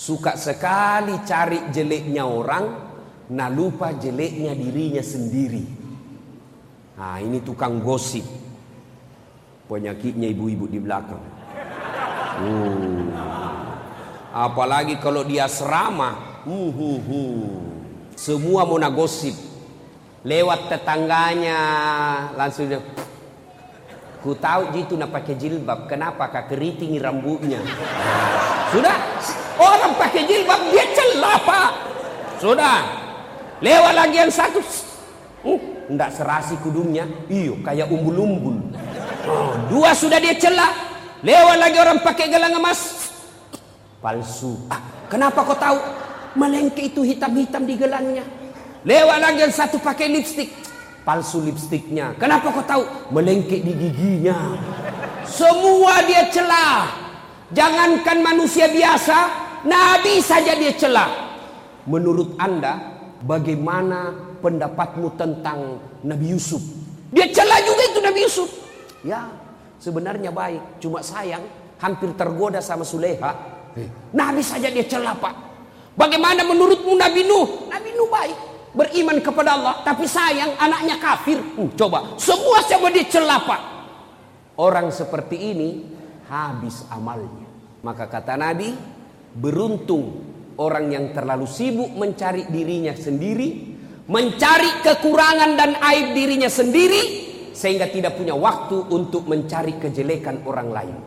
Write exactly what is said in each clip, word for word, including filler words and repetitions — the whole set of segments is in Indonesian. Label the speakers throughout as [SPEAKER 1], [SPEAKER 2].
[SPEAKER 1] suka sekali cari jeleknya orang, nah lupa jeleknya dirinya sendiri. Nah ini tukang gosip. Penyakitnya ibu-ibu di belakang. Uh. Apalagi kalau dia asrama, uh, uh, uh. semua mau gosip. Lewat tetangganya langsung dia, ku tahu gitu nak pakai jilbab, kenapa kak keriting rambutnya? Sudah, orang pakai jilbab dia celah pak. Sudah, lewat lagi yang satu, uh, ndak serasi kudungnya, iyo kayak umbul-umbul. Oh, dua sudah dia celah, lewat lagi orang pakai gelang emas, palsu. Ah, kenapa kau tahu? Melengke itu hitam-hitam di gelangnya. Lewat lagi yang satu pakai lipstik, palsu lipstiknya. Kenapa kau tahu? Melengke di giginya. Semua dia celah. Jangankan manusia biasa, nabi saja dia celah. Menurut anda, bagaimana pendapatmu tentang Nabi Yusuf? Dia celah juga itu Nabi Yusuf. Ya, sebenarnya baik, cuma sayang hampir tergoda sama Suleha. Nabi saja dia celah pak. Bagaimana menurutmu Nabi Nuh? Nabi Nuh baik, beriman kepada Allah, tapi sayang anaknya kafir. Uh, coba, semua sama dia celah pak. Orang seperti ini habis amalnya. Maka kata Nabi, beruntung orang yang terlalu sibuk mencari dirinya sendiri, mencari kekurangan dan aib dirinya sendiri, sehingga tidak punya waktu untuk mencari kejelekan orang lain.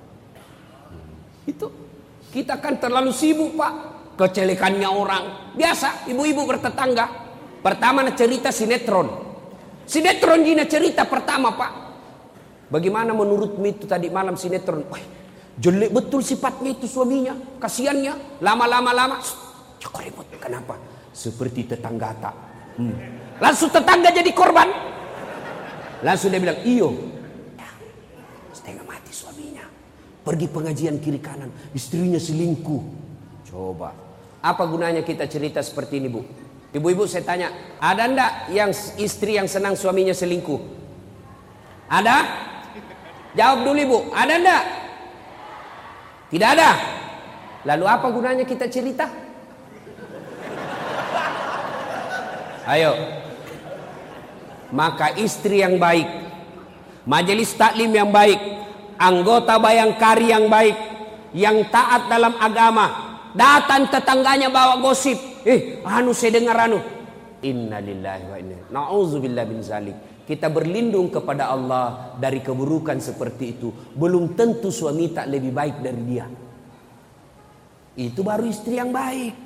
[SPEAKER 1] Itu kita kan terlalu sibuk pak, kejelekannya orang. Biasa ibu-ibu bertetangga, pertama cerita sinetron. Sinetron gina cerita pertama pak. Bagaimana menurutmu itu tadi malam sinetron? Wah, jelek betul sifatnya itu suaminya, kasihannya. Lama-lama lama, cakap ribut. Kenapa? Seperti tetangga tak. Hmm. Langsung tetangga jadi korban. Langsung dia bilang, iyo, ya, setengah mati suaminya. Pergi pengajian kiri kanan, istrinya selingkuh. Coba, apa gunanya kita cerita seperti ini bu? Ibu-ibu saya tanya, ada ndak yang istri yang senang suaminya selingkuh? Ada? Jawab dulu ibu, ada ndak? Tidak ada. Lalu apa gunanya kita cerita? Ayo. Maka istri yang baik, majelis taklim yang baik, anggota bayangkari yang baik, yang taat dalam agama, datang tetangganya bawa gosip, eh anu saya dengar anu, innalillahi wa inna na'udzubillah bin zalik. Kita berlindung kepada Allah dari keburukan seperti itu. Belum tentu suami tak lebih baik dari dia. Itu baru istri yang baik.